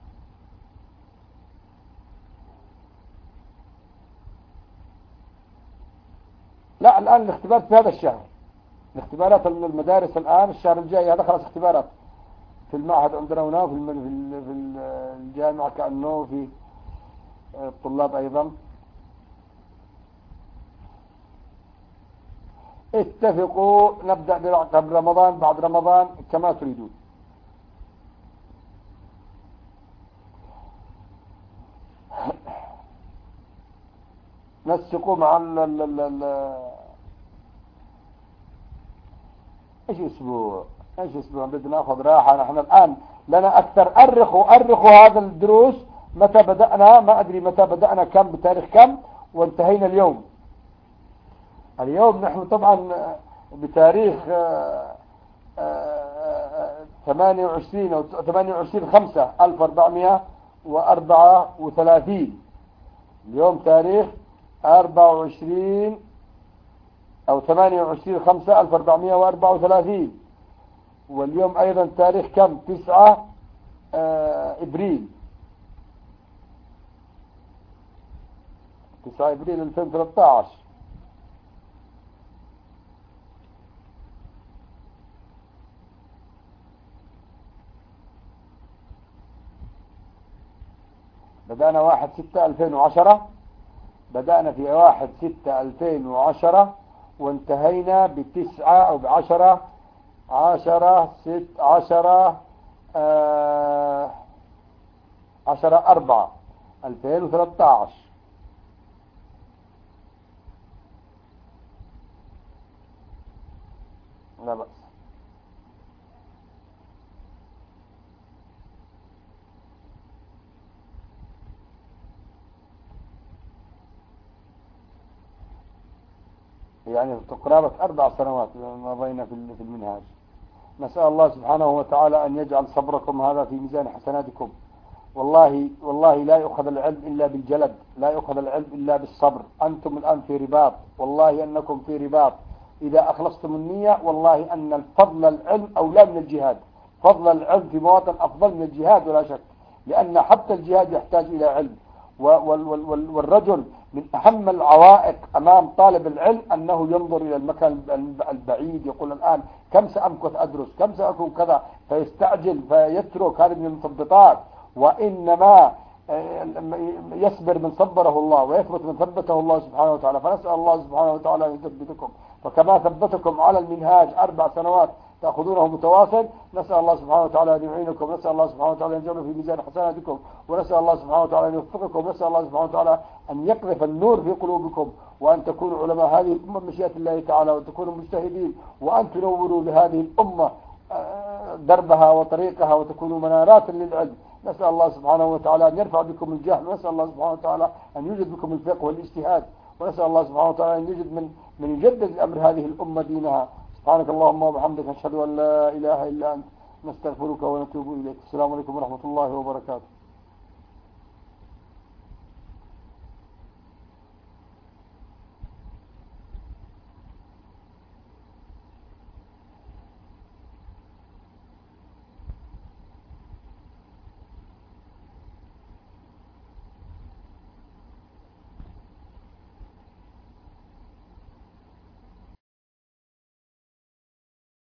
Speaker 1: لا الآن الاختبارات في هذا الشهر، الاختبارات من المدارس الآن الشهر الجاي، هذا خلاص اختبارات في المعهد عندنا هنا في الجامعة كأنه في الطلاب أيضا. اتفقوا نبدأ قبل رمضان بعد رمضان كما تريدون. نسقوا مع ايش اسبوع بدنا ناخذ راحة. نحن الآن لنا أكثر أرخوا هذا الدروس. متى بدأنا؟ ما أدري متى بدأنا، كم بتاريخ كم، وانتهينا اليوم نحن طبعا بتاريخ 28 أو 28/5/1434. اليوم تاريخ 24 أو 28/5/1434، واليوم أيضا تاريخ كم؟ 9 إبريل 2013. بدأنا 1/6/2010، بدأنا في 1/6/2010 وانتهينا ب9 أو ب10 10/4/2013. لا بأس. يعني قرابة 4 سنوات مضينا في المنهاج. نسأل الله سبحانه وتعالى أن يجعل صبركم هذا في ميزان حسناتكم. والله لا يؤخذ العلم إلا بالجلد، لا يؤخذ العلم إلا بالصبر. أنتم الآن في رباط، والله أنكم في رباط. إذا أخلصتم النية والله أن الفضل العلم أولى من الجهاد. فضل العلم في مواطن أفضل من الجهاد ولا شك، لأن حتى الجهاد يحتاج إلى علم. والرجل من أهم العوائق أمام طالب العلم أنه ينظر إلى المكان البعيد، يقول الآن كم سأمكث أدرس، كم سأكون كذا، فيستعجل فيترك. هذه من المثبطات. وإنما يصبر من صبره الله ويثبت من ثبته الله سبحانه وتعالى. فنسأل الله سبحانه وتعالى أن يثبتكم، فكما ثبتكم على المنهاج 4 سنوات تأخذونه متواصل، نسأل الله سبحانه وتعالى أن يعينكم، نسأل الله سبحانه وتعالى أن يجعله في ميزان حسناتكم، ونسأل الله سبحانه وتعالى أن يوفقكم، نسأل الله سبحانه وتعالى أن يقذف النور في قلوبكم، وأن تكونوا علماء هذه الأمة بمشيئة الله تعالى، وأن تكونوا مجتهدين، وأن تنوروا لهذه الأمة دربها وطريقها، وتكونوا منارات للعلم. نسأل الله سبحانه وتعالى أن يرفع بكم الجهل، ونسأل الله سبحانه وتعالى أن يوجد بكم الفقه والاجتهاد، ونسأل الله سبحانه وتعالى أن يوجد من يجدد الأمر هذه الأمة دينها. سبحانك اللهم وبحمدك، نشهد أن لا إله إلا أنت، نستغفرك ونتوب إليك. السلام عليكم ورحمة الله وبركاته.